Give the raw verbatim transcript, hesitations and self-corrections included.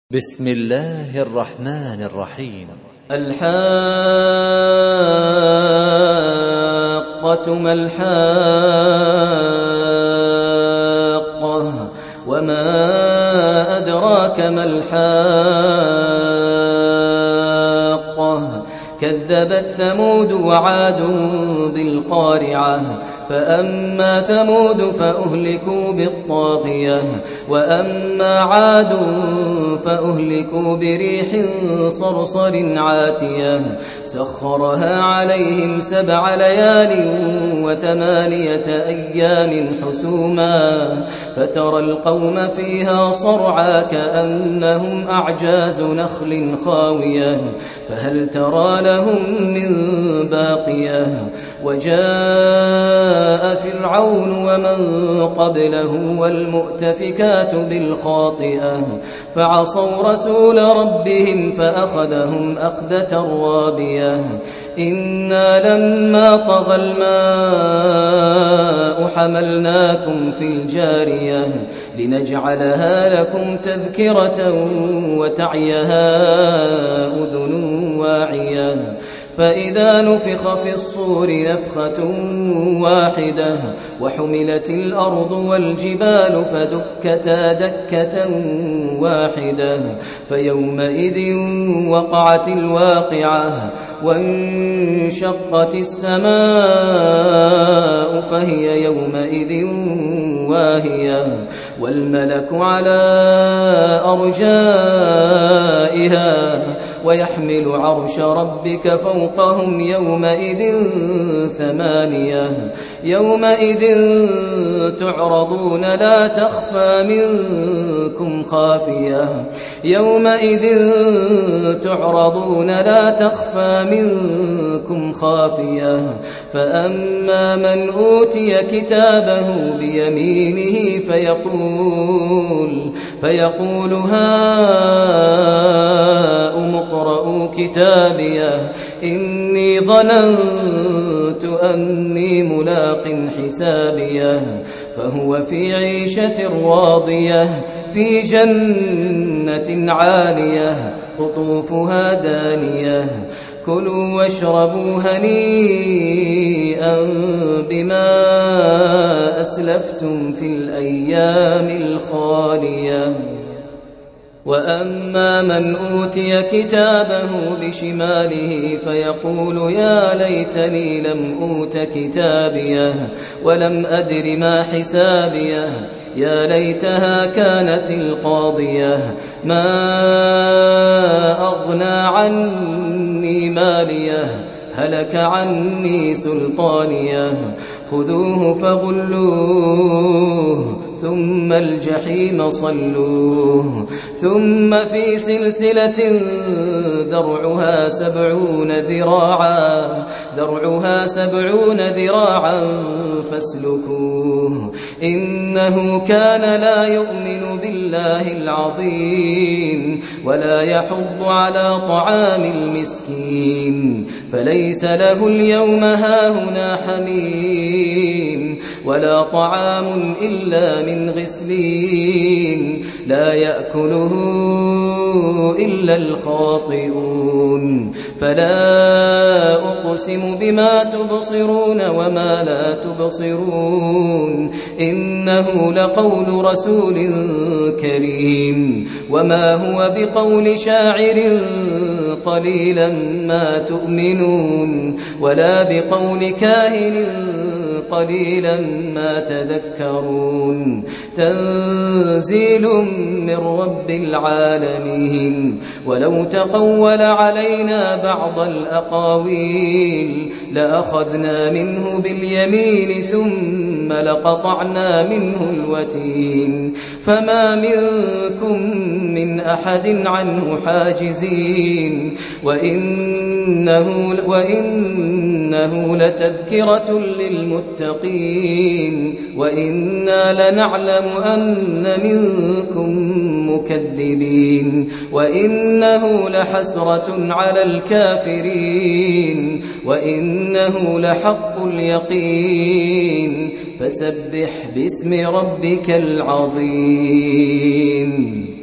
بسم الله الرحمن الرحيم. الحاقة ما الحاقة وما أدراك ما الحاقة كذبت ثمود وعاد بالقارعة فأما ثمود فأهلكوا بالطاغية وأما عاد فأهلكوا بريح صرصر عاتية سخرها عليهم سبع ليال وثمانية أيام حسوما فترى القوم فيها صرعى كأنهم أعجاز نخل خاوية فهل ترى لهم من باقية وجاء فرعون ومن قبله والمؤتفكات بالخاطئة فعصوا رسول ربهم فأخذهم أخذة رابية إنا لما طغى الماء حملناكم في الجارية لنجعلها لكم تذكرة وتعيها أذن واعية فإذا نفخ في الصور نفخة واحدة وحملت الأرض والجبال فدكتا دكة واحدة فيومئذ وقعت الواقعة وانشقت السماء فهي يومئذ واهية والملك على أرجائها ويحمل عرش ربك فوقهم يومئذ ثمانية يومئذ تعرضون لا تخفى منكم خافية يومئذ تعرضون لا تخفى منكم خافية فأما من أوتي كتابه بيمينه فيقول فيقول هاؤم اقرءوا كتابيه إني ظننت أني ملاق حسابيه فهو في عيشة راضية في جنة عالية قطوفها دانية كلوا واشربوا هنيئا بما أسلفتم في الأيام الخالية وأما من أوتي كتابه بشماله فيقول يا ليتني لم أوت كتابيه ولم أدر ما حسابيه يا ليتها كانت القاضية ما أغنى عني ماليه هلك عني سلطانيه خذوه فغلوه ثم الجحيم صلوه ثم في سلسلة ذرعها سبعون ذراعا ذرعها سبعون ذراعا فاسلكوه إنه كان لا يؤمن بالله العظيم ولا يحض على طعام المسكين فليس له اليوم هاهنا حميم ولا طعام إلا من غسلين لا يأكله إلا الخاطئون فلا أقسم بما تبصرون وما لا تبصرون إنه لقول رسول كريم وما هو بقول شاعر قليلا ما تؤمنون ولا بقول كاهن قليلا ما تذكرون تنزيل من رب العالمين ولو تقول علينا بعض الأقاويل لأخذنا منه باليمين ثم لقطعنا منه الوتين فما منكم من أحد عنه حاجزين وإنه, وإنه لتذكرة للمتقين وإنا لنعلم أن منكم مكذبين وإنه لحسرة على الكافرين وإنه لحق اليقين فسبح باسم ربك العظيم.